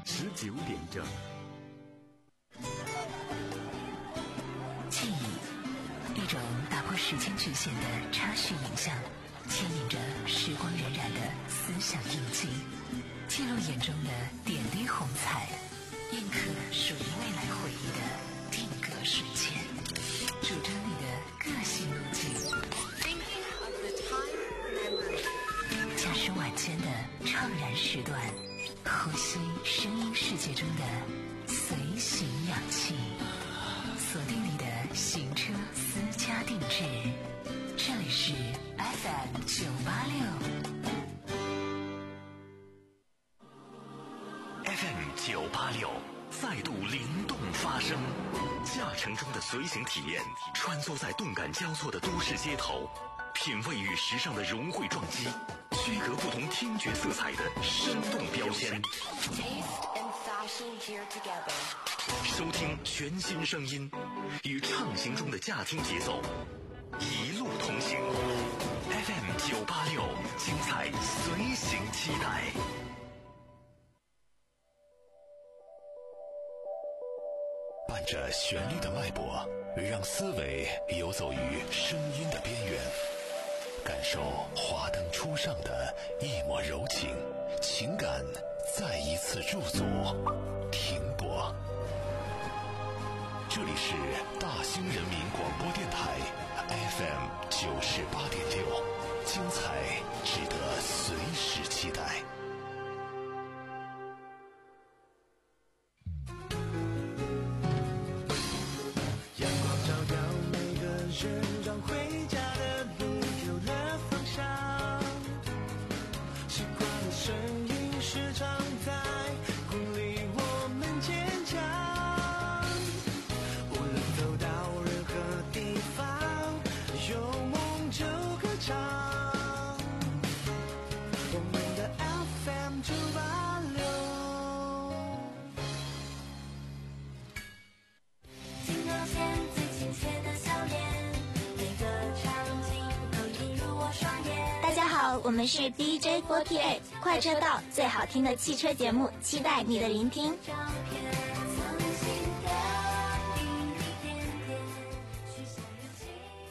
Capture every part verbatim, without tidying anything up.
十九点整。 记忆，一种打破时间局限的插叙影像，牵引着时光荏苒的思想印记，记录眼中的点滴红彩，印刻属于未来回忆的定格瞬间，主张你的个性路径。驾驶晚间的怅然时段，呼吸声音世界中的随行氧气，锁定你的行车私家定制。这里是 F M 九八六 F M 九八六再度灵动发声，驾乘中的随行体验，穿梭在动感交错的都市街头，品味与时尚的融汇撞击，区隔不同听觉色彩的生动标签，收听全新声音，与畅行中的驾听节奏一路同行。 F M 九八六，精彩随行期待。伴着旋律的脉搏，让思维游走于声音的边缘，感受华灯初上的一抹柔情，情感再一次驻足停泊。这里是大兴人民广播电台 F M 九十八点六，精彩值得随时期待。 阳光照耀每个人，让回家的路有了方向。习惯的声音时常在鼓励我们坚强。无论走到任何地方，有梦就歌唱。我们的 F M 九八六。 镜头前最亲切的笑脸，每个场景都映入我双眼。 大家好，我们是 D J 四十八 快车道，最好听的汽车节目，期待你的聆听。 照片曾经的一点点，许下有情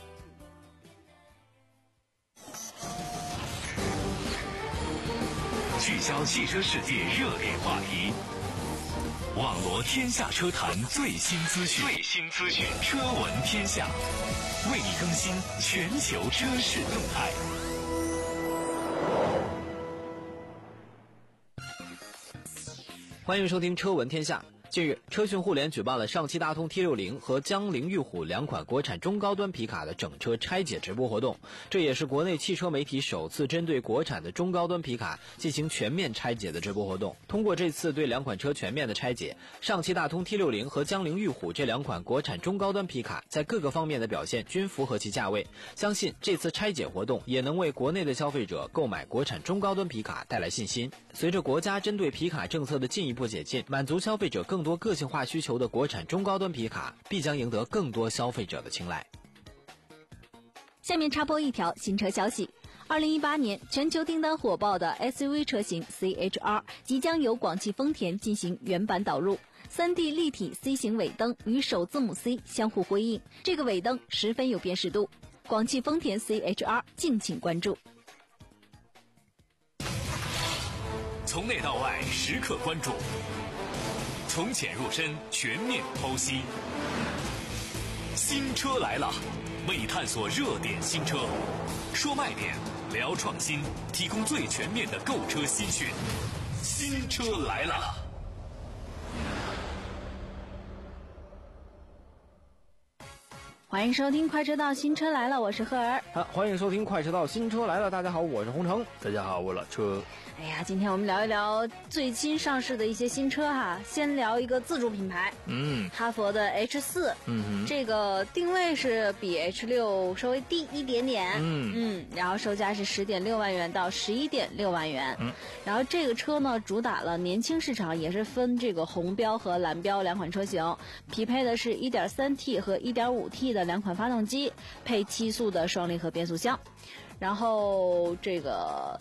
不变的。 聚焦汽车世界热点话题，网罗天下车坛最新资讯，最新资讯，车闻天下，为你更新全球车市动态。 欢迎收听车闻天下。近日，车讯互联举办了上汽大通 T 六十 和江铃玉虎两款国产中高端皮卡的整车拆解直播活动，这也是国内汽车媒体首次针对国产的中高端皮卡进行全面拆解的直播活动。通过这次对两款车全面的拆解，上汽大通 T 六十 和江铃玉虎这两款国产中高端皮卡在各个方面的表现均符合其价位，相信这次拆解活动也能为国内的消费者购买国产中高端皮卡带来信心。随着国家针对皮卡政策的进一步解禁，满足消费者更多个性化需求的国产中高端皮卡必将赢得更多消费者的青睐。 下面插播一条新车消息，二零一八年全球订单火爆的 S U V 车型 C H R 即将由广汽丰田进行原版导入， 三 D 立体 C 型尾灯与首字母 C 相互辉映，这个尾灯十分有辨识度。广汽丰田 C H R 敬请关注。 从内到外时刻关注，从浅入深全面剖析。新车来了，为你探索热点新车，说卖点，聊创新，提供最全面的购车新讯。新车来了。 欢迎收听快车道新车来了，我是赫儿。 好，欢迎收听快车道新车来了，大家好，我是洪城。 大家好，我老车。 哎呀，今天我们聊一聊最新上市的一些新车哈。先聊一个自主品牌， 嗯， 哈佛的 H 四， 嗯哼， 这个定位是比 H 六稍微低一点点， 嗯嗯，然后售价是十点六万元到十一点六万元， 嗯， 然后这个车呢主打了年轻市场，也是分这个红标和蓝标两款车型，匹配的是 一点三 T 和 一点五 T 的两款发动机，配七速的双离合变速箱。然后这个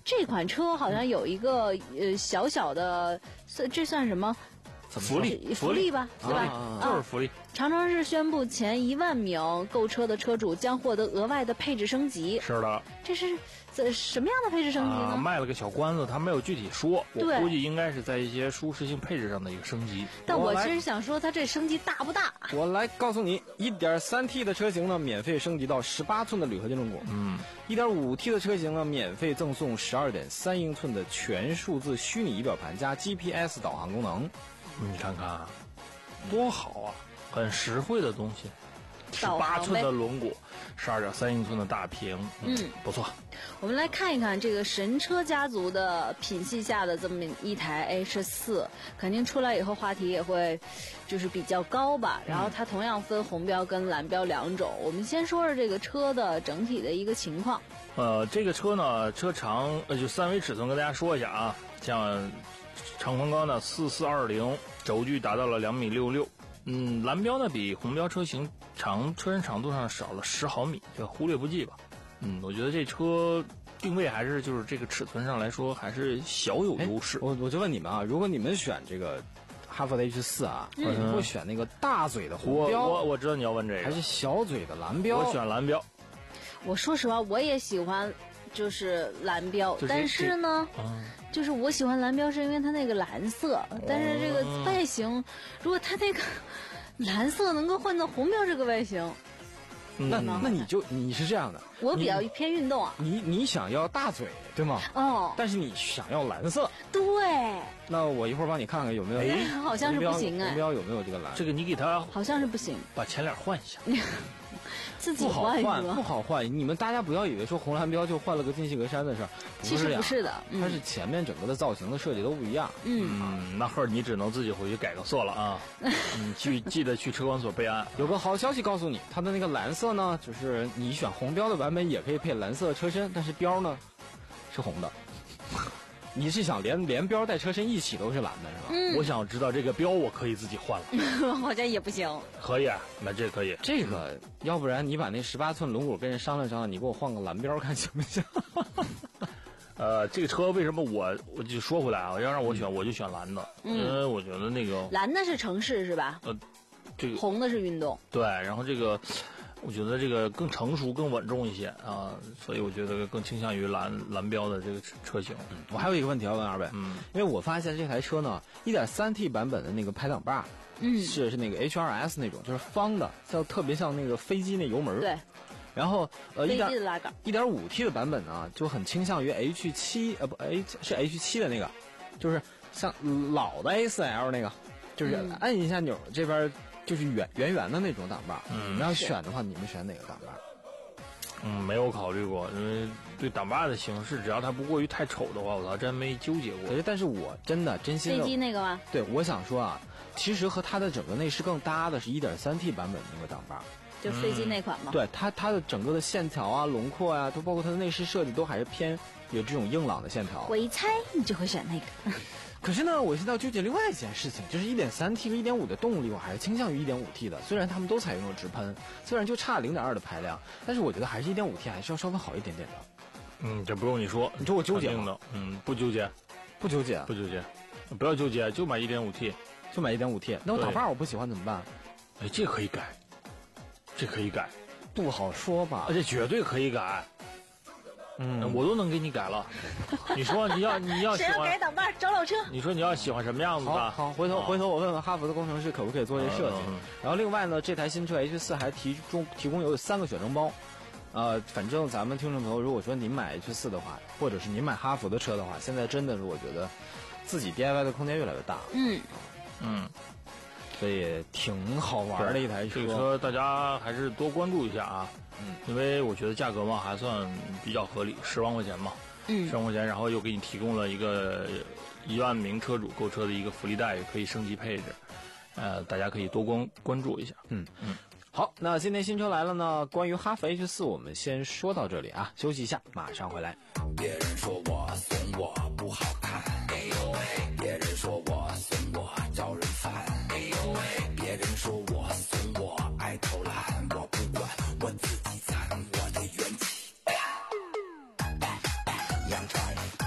这款车好像有一个呃小小的，这算什么？ 福利福利吧，对吧？ 啊，就是福利。 长城市宣布，前一万名购车的车主将获得额外的配置升级。 是的， 这是这什么样的配置升级呢？ 啊、卖了个小关子，他没有具体说，我对估计应该是在一些舒适性配置上的一个升级。 但我其实想说，它这升级大不大？ 我来告诉你 ，一点三 T 的车型呢，免费升级到十八寸的铝合金轮毂。 嗯一点五 T 的车型呢，免费赠送十二点三英寸的全数字虚拟仪表盘加 G P S 导航功能。 你看看，多好啊，很实惠的东西。十导航呗八寸的轮毂，十二点三英寸的大屏，嗯， 嗯不错。 我们来看一看这个神车家族的品系下的这么一台 H 四，肯定出来以后话题也会就是比较高吧。然后它同样分红标跟蓝标两种。我们先说说这个车的整体的一个情况。 呃，这个车呢，车长呃就三维尺寸跟大家说一下啊，像长宽高呢四四二零，轴距达到了两米六六。嗯，蓝标呢比红标车型长车身长度上少了十毫米，就忽略不计吧。嗯，我觉得这车定位还是就是这个尺寸上来说还是小有优势。 我我就问你们啊，如果你们选这个哈弗的 H 四啊，你们会选那个大嘴的红我标， 我我知道你要问这个， 还是小嘴的蓝标？ 我选蓝标。 我说实话，我也喜欢就是蓝标， 就是但是呢。 嗯就是我喜欢蓝标是因为它那个蓝色，但是这个外形，如果它那个蓝色能够换到红标这个外形， 那那你就你是这样的， 我比较偏运动啊。 你你想要大嘴对吗？ 哦， 但是你想要蓝色， 对， 那我一会儿帮你看看有没有。 哎好像是不行哎红标有没有这个蓝？ 这个你给他好像是不行， 把前脸换一下。 自己不好换， 换是吧不好换。你们大家不要以为说红蓝标就换了个进气格栅的事儿， 其实不是的，嗯、 它是前面整个的造型的设计都不一样。 嗯嗯，那会儿你只能自己回去改个色了啊。嗯，记记得去车管所备案。 有个好消息告诉你，它的那个蓝色呢，就是你选红标的版本也可以配蓝色车身，但是标呢是红的。你是想连连标带车身一起都是蓝的是吧？ 嗯， 我想知道这个标我可以自己换了。 好像也不行。 可以，那这可以。 这个，要不然你把那十八寸轮毂跟人商量商量，你给我换个蓝标看行不行？ 呃，这个车为什么我我就说回来啊，要让我选，我就选蓝的， 嗯、 因为我觉得那个蓝的是城市是吧？ 呃，这个红的是运动。 对，然后这个。我觉得这个更成熟、更稳重一些啊，所以我觉得更倾向于蓝蓝标的这个车型。 嗯，我还有一个问题要问二位， 嗯， 因为我发现这台车呢 一点三 T 版本的那个排挡把， 嗯， 是是那个 H R S 那种，就是方的，像特别像那个飞机那油门。 对。 然后呃， 飞机的拉杆。 一点五 T 的版本呢，就很倾向于 H 七，呃不 H 是 H 七的那个，就是像老的 A 四 L 那个，就是按一下钮这边。就是圆圆圆的那种挡把，嗯，然后选的话，你们选哪个挡把？ 嗯，没有考虑过，因为对挡把的形式，只要它不过于太丑的话，我倒真没纠结过。 可是，但是我真的真心的飞机那个吗？ 对，我想说啊，其实和它的整个内饰更搭的是 一点三 T 版本的那个挡把， 就飞机那款吗？ 嗯、对，它它的整个的线条啊、轮廓啊，都包括它的内饰设计，都还是偏有这种硬朗的线条。 我一猜你就会选那个。 可是呢，我现在要纠结另外一件事情，就是 一点三 T 和 一点五 的动力，我还是倾向于 一点五 T 的。虽然他们都采用了直喷，虽然就差 零点二 的排量，但是我觉得还是 一点五 T 还是要稍微好一点点的。 嗯，这不用你说， 你说我纠结吗？嗯，不纠结， 不纠结， 不纠结，不要纠结，就买 一点五 T， 就买 一点五 T。那我挡把我不喜欢怎么办？ 哎，这可以改，这可以改， 不好说吧？ 这绝对可以改。嗯，我都能给你改了。你说你要你要喜欢谁要改挡把找老车？ 你说你要喜欢什么样子的？ 好，好，回头、啊、回头我问问哈弗的工程师可不可以做这设计。嗯、然后另外呢，这台新车 H 四还提供提供有三个选装包。呃，反正咱们听众朋友，如果说您买 H 四的话，或者是您买哈弗的车的话，现在真的是我觉得自己 D I Y 的空间越来越大。 嗯嗯。 所以挺好玩的一台车。 这个车大家还是多关注一下啊。 嗯， 因为我觉得价格嘛还算比较合理，十万块钱嘛， 嗯， 十万块钱，然后又给你提供了一个一万名车主购车的一个福利待遇，可以升级配置，呃，大家可以多关关注一下。 嗯嗯，好，那今天新车来了呢，关于哈弗 H 四我们先说到这里啊，休息一下，马上回来。 别人说我怂我不好看，哎呦喂，别人说我怂我招人烦，哎呦喂，别人说我怂我爱偷懒，我不管，我自己攒我的元气，扬传。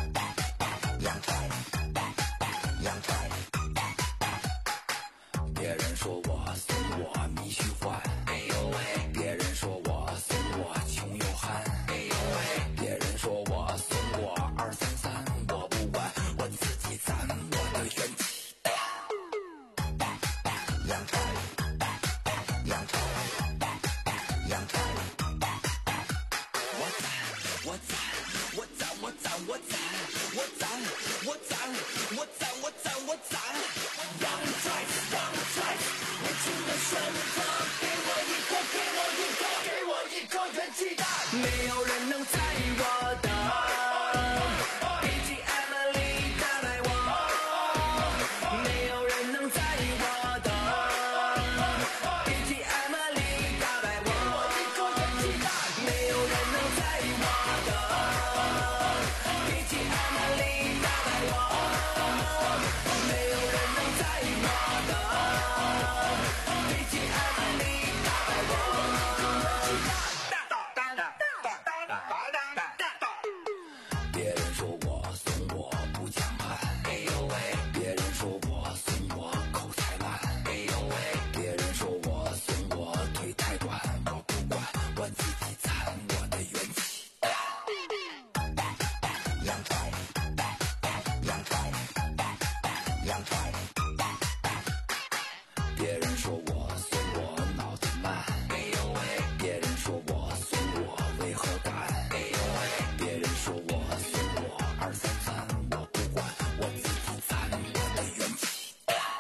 别人说我怂我迷虚幻，哎呦喂，别人说我怂我穷又憨，哎呦喂，别人说我怂我二三三，我不管，我自己攒我的元气。阳台，阳台，阳台，我攒，我攒，我攒，我攒，我攒，我攒，我攒，我攒，我攒，我攒。阳台，阳台，我出了什么？给我一个，给我一个，给我一个元气弹。没有人能在意我的 B G M 里打败我，没有人能在意我的 B G M 里打败我，没有人能在意我的 B G M 里打败我，没有人能在意我的 B G M 里打败我。别人说我怂我不强悍，哎呦喂，别人说我怂我口才烂，哎呦喂，别人说我怂我腿太短，我不管，我自己攒我的元气。阳台，阳台，阳台，别人说我怂我脑子慢，哎呦喂，别人说我怂我违和感，哎呦喂，别人说我怂我二三三，我不管，我自己攒我的元气。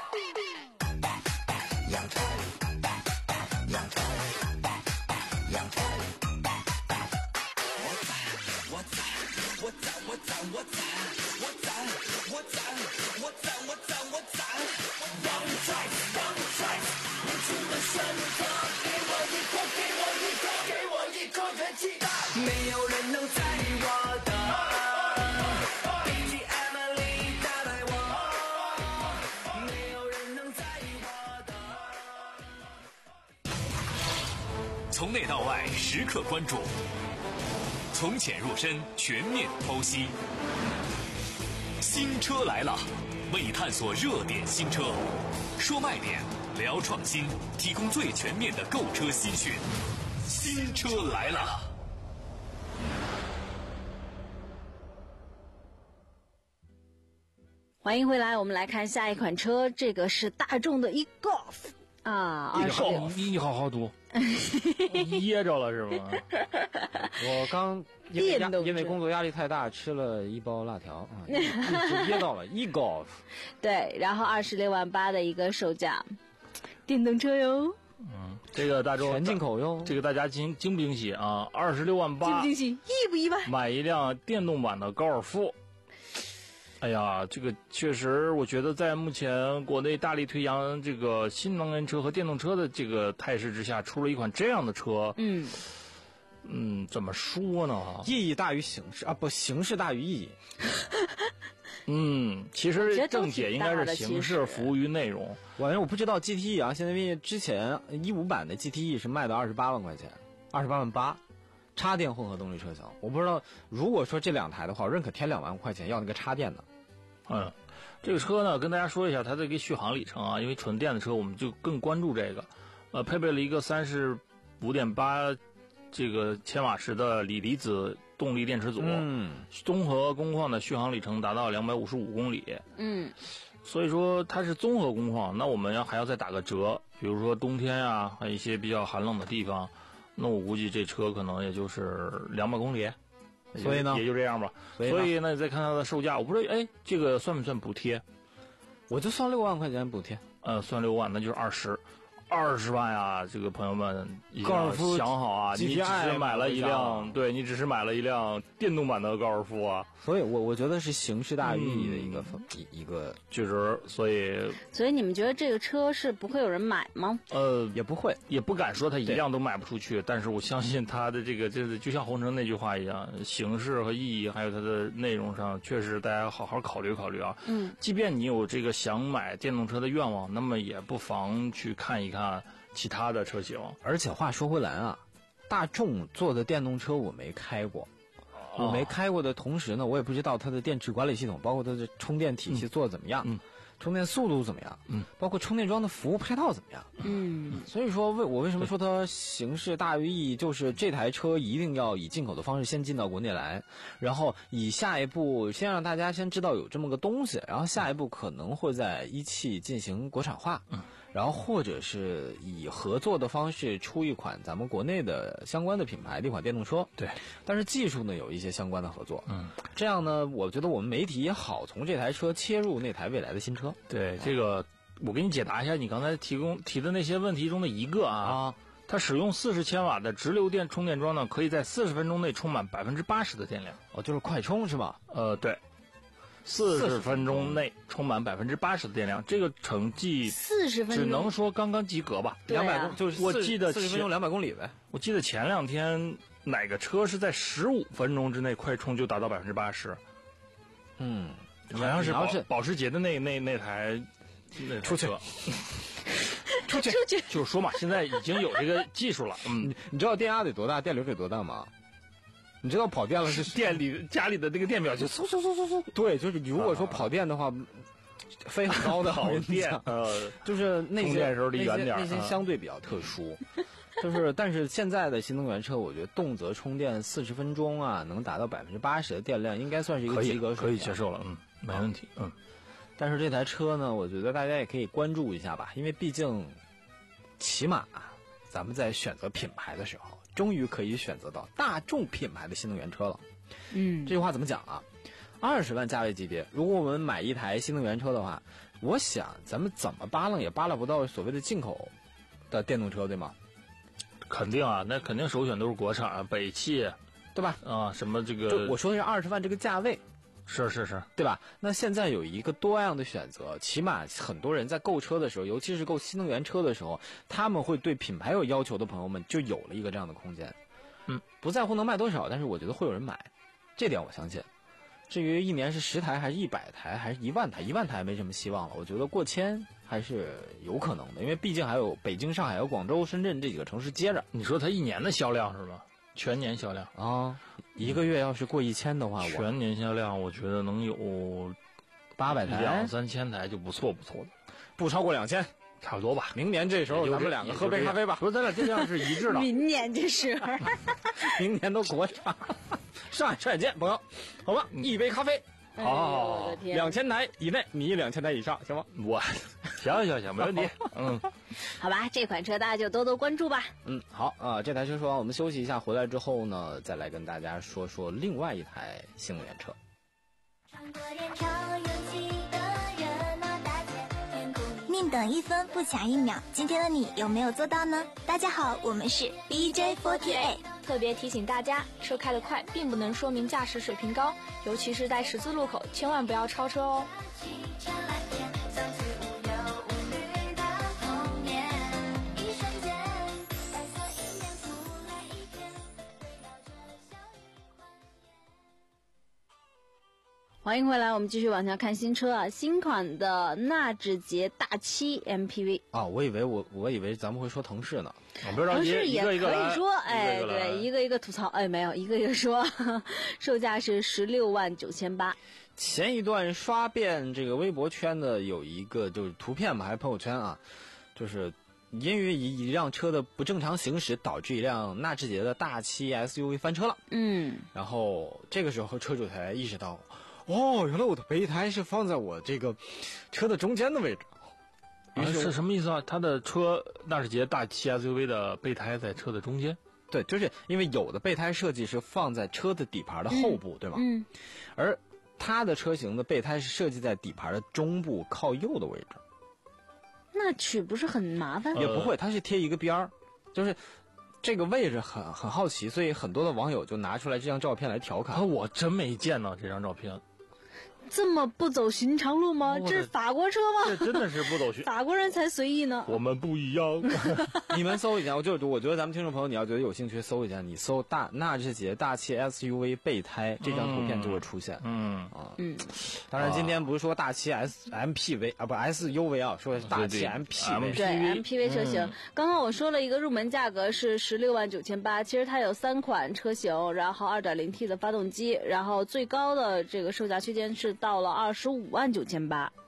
阳台，阳台，阳台，我攒，我攒，我攒，我攒，我攒，我攒，我攒，我攒，我攒，我攒。阳台，阳台，你出了什么？给我一个，给我一个，给我一个元气弹。没有人能在意我的 B G M 里打败我，没有人能在意我的。 从内到外时刻关注，从浅入深全面剖析。新车来了，为探索热点新车，说卖点，聊创新，提供最全面的购车新讯。新车来了。 欢迎回来，我们来看下一款车，这个是大众的 e-Golf 啊，二十六。 你你好好读，噎着了是吗？ 我刚因为压因为工作压力太大，吃了一包辣条啊，一直噎到了。e-Golf 对，然后二十六万八的一个售价，电动车哟。 嗯，这个大众全进口哟。 这个大家惊惊不惊喜啊？二十六万八， 惊不惊喜？意不意外？ 买一辆电动版的高尔夫。哎呀，这个确实，我觉得在目前国内大力推扬这个新能源车和电动车的这个态势之下，出了一款这样的车。 嗯嗯，怎么说呢？ 意义大于形式啊，不，形式大于意义。 嗯，其实正解应该是形式服务于内容。 我我不知道 G T E 啊，现在因为之前一五版的 G T E 是卖到二十八万块钱，二十八万八。插电混合动力车型，我不知道，如果说这两台的话，我认可添两万块钱要那个插电的。 嗯，这个车呢，跟大家说一下它的一个续航里程啊，因为纯电的车我们就更关注这个，呃，配备了一个三十五点八这个千瓦时的锂离子动力电池组， 嗯，综合工况的续航里程达到两百五十五公里， 嗯， 所以说它是综合工况，那我们要还要再打个折，比如说冬天啊，还有一些比较寒冷的地方。那我估计这车可能也就是两百公里， 所以呢也就这样吧。 所以, 所以呢，再看它的售价，我不知道，哎，这个算不算补贴？ 我就算六万块钱补贴， 呃，算六万，那就是二十，二十万呀！这个朋友们， 高尔夫想好啊，你只是买了一辆，对你只是买了一辆电动版的高尔夫啊。 所以我我觉得是形式大于意义的一个、嗯、一一个确实，所以所以你们觉得这个车是不会有人买吗？ 呃， 也不会， 也不敢说它一辆都卖不出去，但是我相信它的这个就是就像洪城那句话一样，形式和意义还有它的内容上，确实大家好好考虑考虑啊。 嗯， 即便你有这个想买电动车的愿望，那么也不妨去看一看其他的车型。 而且话说回来啊，大众做的电动车我没开过。我没开过的同时呢，我也不知道它的电池管理系统，包括它的充电体系做的怎么样。 嗯， 充电速度怎么样？ 嗯， 包括充电桩的服务配套怎么样？ 嗯， 所以说为我为什么说它形势大于意义，就是这台车一定要以进口的方式先进到国内来，然后以下一步先让大家先知道有这么个东西，然后下一步可能会在一汽进行国产化， 嗯， 然后或者是以合作的方式出一款咱们国内的相关的品牌的一款电动车， 对， 但是技术呢有一些相关的合作， 嗯， 这样呢，我觉得我们媒体也好从这台车切入那台未来的新车。 对，这个我给你解答一下你刚才提供提的那些问题中的一个啊。啊它使用四十千瓦的直流电充电桩呢，可以在四十分钟内充满百分之八十的电量。 哦，就是快充是吧？ 呃，对，四十分钟内充满百分之八十的电量，这个成绩四十分钟只能说刚刚及格吧。 两百公就是我记得四十分钟两百公里呗。 我记得前两天哪个车是在十五分钟之内快充就达到百分之八十？ 嗯， 好像是保是保时捷的那那那台那出去。 出去， 就是说嘛，现在已经有这个技术了。嗯， 你你知道电压得多大，电流得多大吗？你知道跑电了是店里家里的那个电表就嗖嗖嗖嗖嗖。 对，就是如果说跑电的话，飞很高的跑电，呃， 就是那些充电时候离远点， 那些相对比较特殊。就是，但是现在的新能源车，我觉得动辄充电四十分钟啊，能达到百分之八十的电量，应该算是一个及格水平， 可以接受了，嗯，没问题，嗯。 但是这台车呢，我觉得大家也可以关注一下吧，因为毕竟，起码咱们在选择品牌的时候，终于可以选择到大众品牌的新能源车了。 嗯， 这句话怎么讲啊？二十万价位级别，如果我们买一台新能源车的话，我想咱们怎么扒拉也扒拉不到所谓的进口的电动车，对吗？ 肯定啊，那肯定首选都是国产啊，北汽， 对吧？ 啊，什么这个？ 我说的是二十万这个价位。 是是是， 对吧？那现在有一个多样的选择，起码很多人在购车的时候，尤其是购新能源车的时候，他们会对品牌有要求的朋友们就有了一个这样的空间。 嗯， 不在乎能卖多少，但是我觉得会有人买，这点我相信。至于一年是十台还是一百台还是一万台，一万台没什么希望了。我觉得过千还是有可能的，因为毕竟还有北京、上海、有广州、深圳这几个城市接着。 你说它一年的销量是吧？全年销量啊，一个月要是过一千的话， 全年销量我觉得能有八百台、 两三千台就不错不错的， 不超过两千， 差不多吧。 明年这时候咱们两个喝杯咖啡吧。 不是，咱俩这样是一致的。 明年这是， 明年都国产，上海上海见，朋友，好吧，一杯咖啡。 好好好， 两千台以内，你两千台以上，行吗？ 我，行行行，没问题。嗯， 好吧，这款车大家就多多关注吧。 嗯，好啊、呃，这台车说完，我们休息一下，回来之后呢，再来跟大家说说另外一台新能源车。 宁等一分不抢一秒，今天的你有没有做到呢？大家好，我们是 B J 四十八。 特别提醒大家，车开得快并不能说明驾驶水平高，尤其是在十字路口，千万不要超车哦。 欢迎回来，我们继续往下看新车啊，新款的纳智捷大七 M P V 啊，我以为我我以为咱们会说腾势呢， 我不知道腾势也可以说，哎， 一个一个对，一个一个吐槽，哎，没有，一个一个说，呵呵售价是十六万九千八。 前一段刷遍这个微博圈的有一个就是图片嘛，还是朋友圈啊，就是因为一一辆车的不正常行驶，导致一辆纳智捷的大七 S U V 翻车了。 嗯， 然后这个时候车主才意识到。哦，原来我的备胎是放在我这个车的中间的位置。 于是是什么意思啊？他的车纳智捷大七 S U V 的备胎在车的中间？ 对，就是因为有的备胎设计是放在车的底盘的后部， 嗯、 对吧？ 嗯。 而它的车型的备胎是设计在底盘的中部靠右的位置。 那取不是很麻烦？ 也不会，它是贴一个边儿，就是这个位置很很好奇，所以很多的网友就拿出来这张照片来调侃。 啊，我真没见到这张照片。 这么不走寻常路吗？这是法国车吗？ 这真的是不走寻， 法国人才随意呢。 我们不一样。 你们搜一下，我就我觉得咱们听众朋友，你要觉得有兴趣，搜一下，你搜大纳智捷大七 S U V 备胎这张图片就会出现。 嗯啊嗯。 当然，今天不是说大七 S M P V 啊，不 S U V 啊，说的是大七 M P V。 对 M P V 车型、嗯，刚刚我说了一个入门价格是十六万九千八，其实它有三款车型，然后 二点零 T 的发动机，然后最高的这个售价区间是到了二十五万九千八。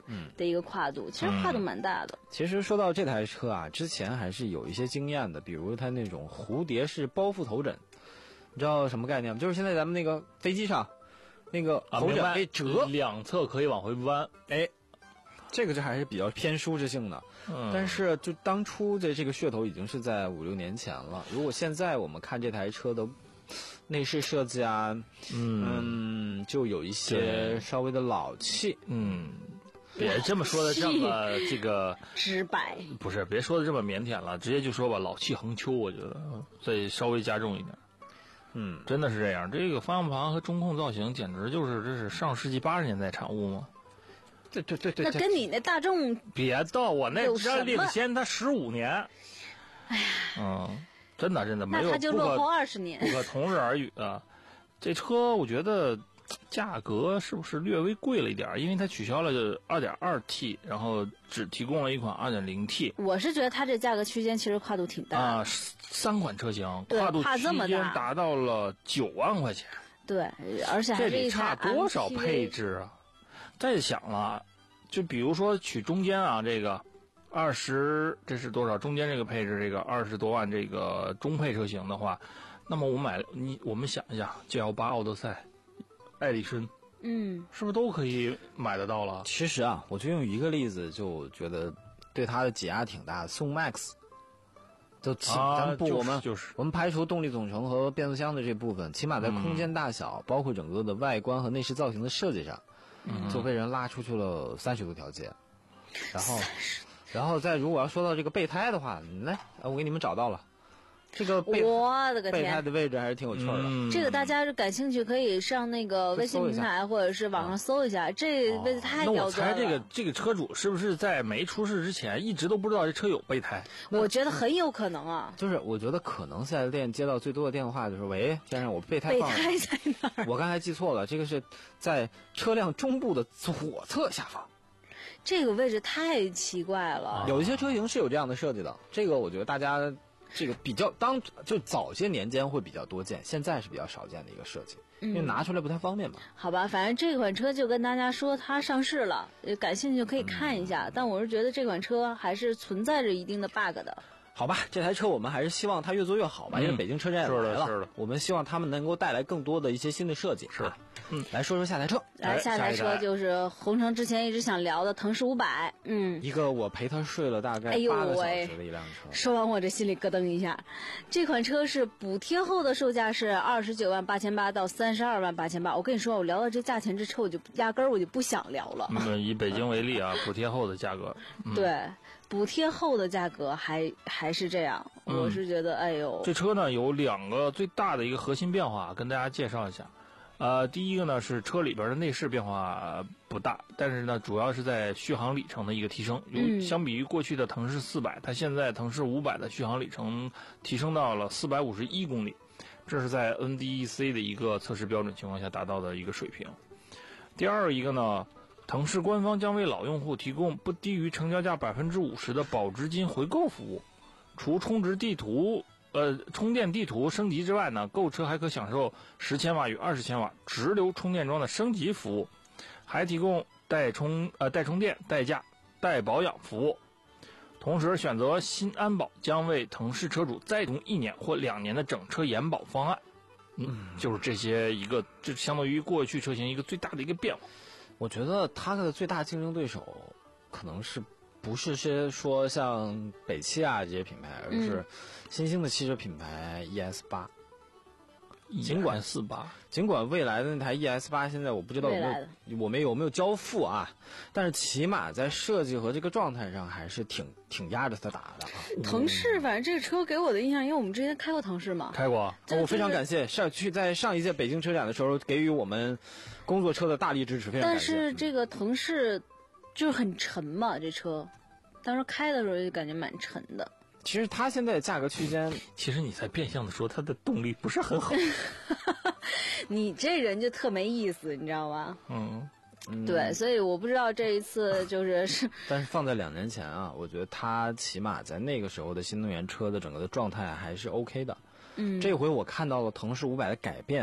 的一个跨度，其实跨度蛮大的。 其实说到这台车啊，之前还是有一些经验的，比如它那种蝴蝶式包覆头枕，你知道什么概念吗？就是现在咱们那个飞机上那个头枕可以折， 两侧可以往回弯， 哎。这个就还是比较偏舒适性的，嗯，但是就当初的这个噱头已经是在五六年前了。如果现在我们看这台车的内饰设计啊，嗯，嗯就有一些稍微的老气， 嗯，别这么说的这么这个直白， 不是，别说的这么腼腆了，直接就说吧，老气横秋，我觉得再稍微加重一点。 嗯， 真的是这样，这个方向盘和中控造型简直就是这是上世纪八十年代产物吗？ 对对对对， 那跟你那大众别到我那只领先他十五年， 哎呀， 嗯，真的真的没有， 那他就落后二十年， 不可同日而语啊。这车我觉得价格是不是略微贵了一点？因为它取消了 二点二 T， 然后只提供了一款 二点零 T。 我是觉得它这价格区间其实跨度挺大啊，三款车型跨度区间达到了九万块钱。 对，而且还是一这里差多少配置啊？再想了，就比如说取中间啊，这个二十，这是多少？中间这个配置，这个二十多万这个中配车型的话，那么我买你，我们想一下 G L 八 奥德赛、艾力绅， 嗯， 是不是都可以买得到了？ 其实啊，我就用一个例子，就觉得对它的挤压挺大的。宋 MAX， 就起、啊、咱们不、 就是、 我们就是我们排除动力总成和变速箱的这部分，起码在空间大小，嗯、包括整个的外观和内饰造型的设计上。 嗯、 就被人拉出去了三十多条街，然后，然后再如果要说到这个备胎的话，来，我给你们找到了，这个备我的个天， 备胎的位置还是挺有趣的。 嗯、 这个大家感兴趣可以上那个微信平台或者是网上搜一下，这位置太刁钻了。 那我猜这个这个车主是不是在没出事之前一直都不知道这车有备胎？ 我觉得很有可能啊。 就是我觉得可能四 S 店接到最多的电话就是：喂，先生，我备胎放了。 备胎在哪儿？ 我刚才记错了，这个是在车辆中部的左侧下方。 这个位置太奇怪了。 有一些车型是有这样的设计的，这个我觉得大家。这个比较当就早些年间会比较多见，现在是比较少见的一个设计，因为拿出来不太方便嘛。 好吧，反正这款车就跟大家说它上市了，感兴趣可以看一下。嗯、但我是觉得这款车还是存在着一定的 bug 的。 好吧，这台车我们还是希望它越做越好吧，嗯、因为北京车展也来了， 是的，是的， 我们希望他们能够带来更多的一些新的设计。 是。 嗯，来说说下台车。 来，下台车就是红城之前一直想聊的腾势五百。嗯， 一个我陪他睡了大概八个小时的一辆车。 哎、说完我这心里咯噔一下。这款车是补贴后的售价是二十九万八千八到三十二万八千八。我跟你说，我聊到这价钱这车，我就压根儿我就不想聊了。 嗯，以北京为例啊，补贴后的价格。嗯、 对，补贴后的价格还还是这样， 嗯、 我是觉得，哎呦， 这车呢有两个最大的一个核心变化，跟大家介绍一下。呃，第一个呢是车里边的内饰变化不大，但是呢主要是在续航里程的一个提升。 嗯， 相比于过去的腾势四百，它现在腾势五百的续航里程提升到了四百五十一公里，这是在 N D E C 的一个测试标准情况下达到的一个水平。第二一个呢，腾势官方将为老用户提供不低于成交价百分之五十的保值金回购服务，除充值地图。呃，充电地图升级之外呢，购车还可享受十千瓦与二十千瓦直流充电桩的升级服务，还提供代充呃代充电、代驾、代保养服务。同时，选择新安保将为腾势车主再提供一年或两年的整车延保方案。嗯，就是这些一个，这相当于过去车型一个最大的一个变化。 我觉得它的最大竞争对手可能是。不是些说像北汽啊这些品牌，而是新兴的汽车品牌 E S 八。尽管四八， 尽管未来的那台 E S 八现在我不知道有没有我们有没有交付啊，但是起码在设计和这个状态上还是挺挺压着它打的啊。 腾势，反正这个车给我的印象，因为我们之前开过腾势嘛， 开过。 我非常感谢上去在上一届北京车展的时候给予我们工作车的大力支持，非常感谢。 但是这个腾势。就是很沉嘛，这车，当时开的时候就感觉蛮沉的。 其实它现在价格区间， 其实你在变相的说它的动力不是很好。 你这人就特没意思，你知道吗？ 嗯， 对，所以我不知道这一次就是是。 但是放在两年前啊，我觉得它起码在那个时候的新能源车的整个的状态还是 OK 的。 嗯， 这回我看到了腾势五百的改变。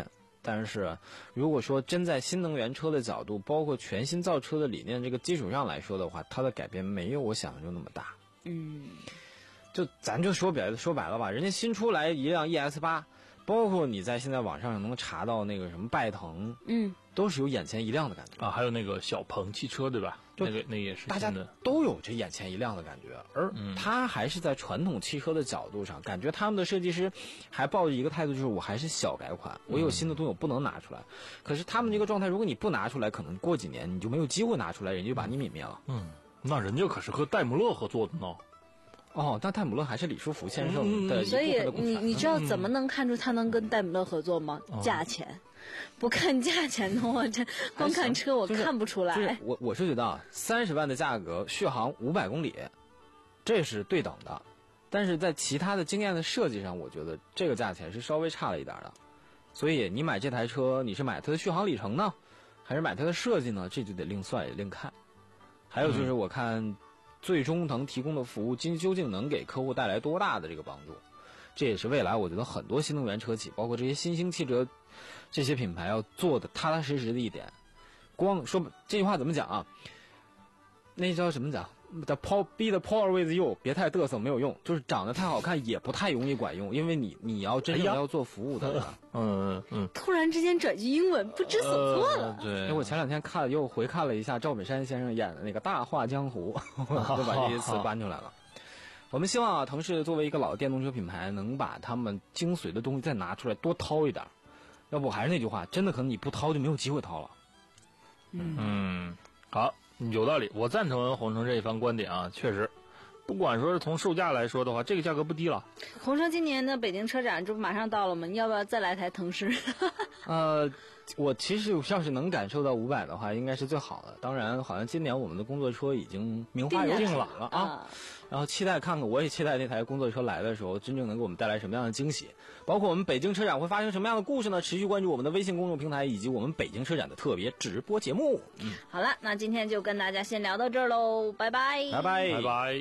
但是如果说真在新能源车的角度，包括全新造车的理念这个基础上来说的话，它的改变没有我想象中那么大。 嗯， 就咱就说白了说白了吧，人家新出来一辆 E S 八，包括你在现在网上能查到那个什么拜腾， 嗯， 都是有眼前一亮的感觉啊。还有那个小鹏汽车，对吧？那个那也是大家都有这眼前一亮的感觉，而他还是在传统汽车的角度上，感觉他们的设计师还抱着一个态度，就是我还是小改款，我有新的东西我不能拿出来。可是他们这个状态，如果你不拿出来，可能过几年你就没有机会拿出来，人家就把你泯灭了。 嗯，那人家可是和戴姆勒合作的呢。 哦，但戴姆勒还是李书福先生的一部分的所以你你知道怎么能看出他能跟戴姆勒合作吗？ 嗯、 价钱。不看价钱的话，这光看车我看不出来。 就是就是、我我是觉得啊，三十万的价格，续航五百公里，这是对等的。但是在其他的经验的设计上，我觉得这个价钱是稍微差了一点的。所以你买这台车，你是买它的续航里程呢，还是买它的设计呢？这就得另算也另看。还有就是我看最终能提供的服务，究竟能给客户带来多大的这个帮助？这也是未来我觉得很多新能源车企，包括这些新兴汽车这些品牌要做的踏踏实实的一点。光说这句话怎么讲啊？那叫什么讲 ？The power be the power with you， 别太嘚瑟没有用，就是长得太好看也不太容易管用，因为你你要真正要做服务的人。 嗯嗯。 突然之间转句英文，不知所措了。 呃、对。 因为我前两天看了又回看了一下赵本山先生演的那个《大话江湖》，就把这些词搬出来了。我们希望啊，腾势作为一个老的电动车品牌，能把他们精髓的东西再拿出来，多掏一点。要不还是那句话，真的可能你不掏就没有机会掏了。 嗯嗯，好，有道理，我赞成宏成这一番观点啊，确实，不管说是从售价来说的话，这个价格不低了。 宏成今年的北京车展这不马上到了吗？你要不要再来台腾势？ 呃，我其实要是能感受到五百的话，应该是最好的。当然，好像今年我们的工作车已经名花有主了了啊。啊然后期待看看，我也期待那台工作车来的时候，真正能给我们带来什么样的惊喜。包括我们北京车展会发生什么样的故事呢？持续关注我们的微信公众平台以及我们北京车展的特别直播节目。 嗯，好了，那今天就跟大家先聊到这儿喽，拜拜， 拜拜， 拜拜。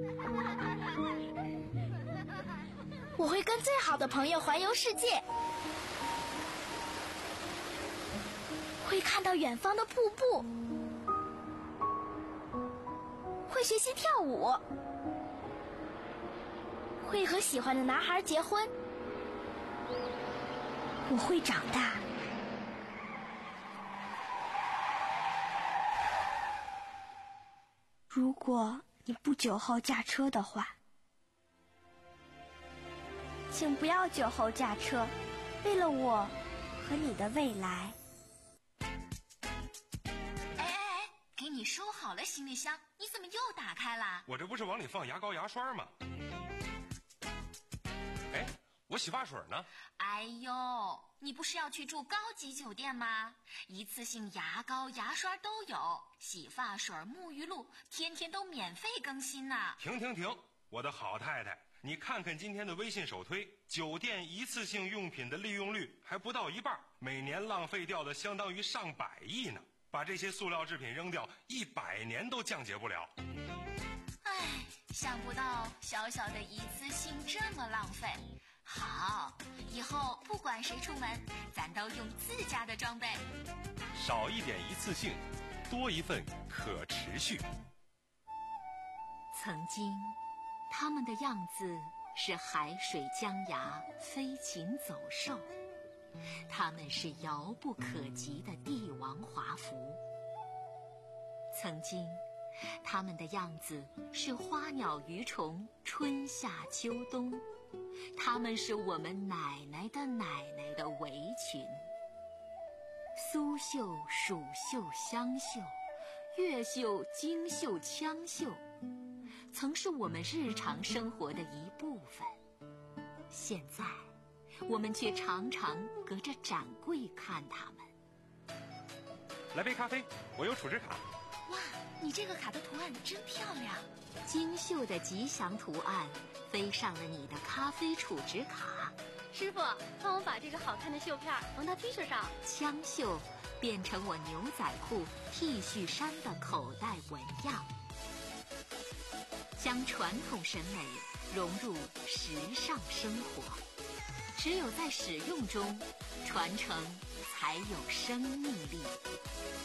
我会跟最好的朋友环游世界，会看到远方的瀑布，会学习跳舞，会和喜欢的男孩结婚。我会长大。如果你不酒后驾车的话，请不要酒后驾车，为了我和你的未来。 哎哎哎，给你收好了行李箱，你怎么又打开了？ 我这不是往里放牙膏牙刷吗？哎，我洗发水呢？ 哎呦，你不是要去住高级酒店吗？一次性牙膏牙刷都有，洗发水沐浴露天天都免费更新呢。 停停停，我的好太太，你看看今天的微信首推，酒店一次性用品的利用率还不到一半，每年浪费掉的相当于上百亿呢。把这些塑料制品扔掉，一百年都降解不了。 唉，想不到小小的一次性这么浪费。好，以后不管谁出门，咱都用自家的装备。 少一点一次性，多一份可持续。 曾经，他们的样子是海水江崖，飞禽走兽。他们是遥不可及的帝王华服。曾经，他们的样子是花鸟鱼虫，春夏秋冬。他们是我们奶奶的奶奶的围裙。苏绣、蜀绣、湘绣，越绣、京绣、羌绣，曾是我们日常生活的一部分。现在我们却常常隔着展柜看它们。 来杯咖啡，我有储值卡。 哇，你这个卡的图案真漂亮，精绣的吉祥图案飞上了你的咖啡储值卡。 师傅，帮我把这个好看的绣片缝到 T 恤上。 枪绣变成我牛仔裤、T 恤衫的口袋纹样，将传统审美融入时尚生活。只有在使用中传承还有生命力。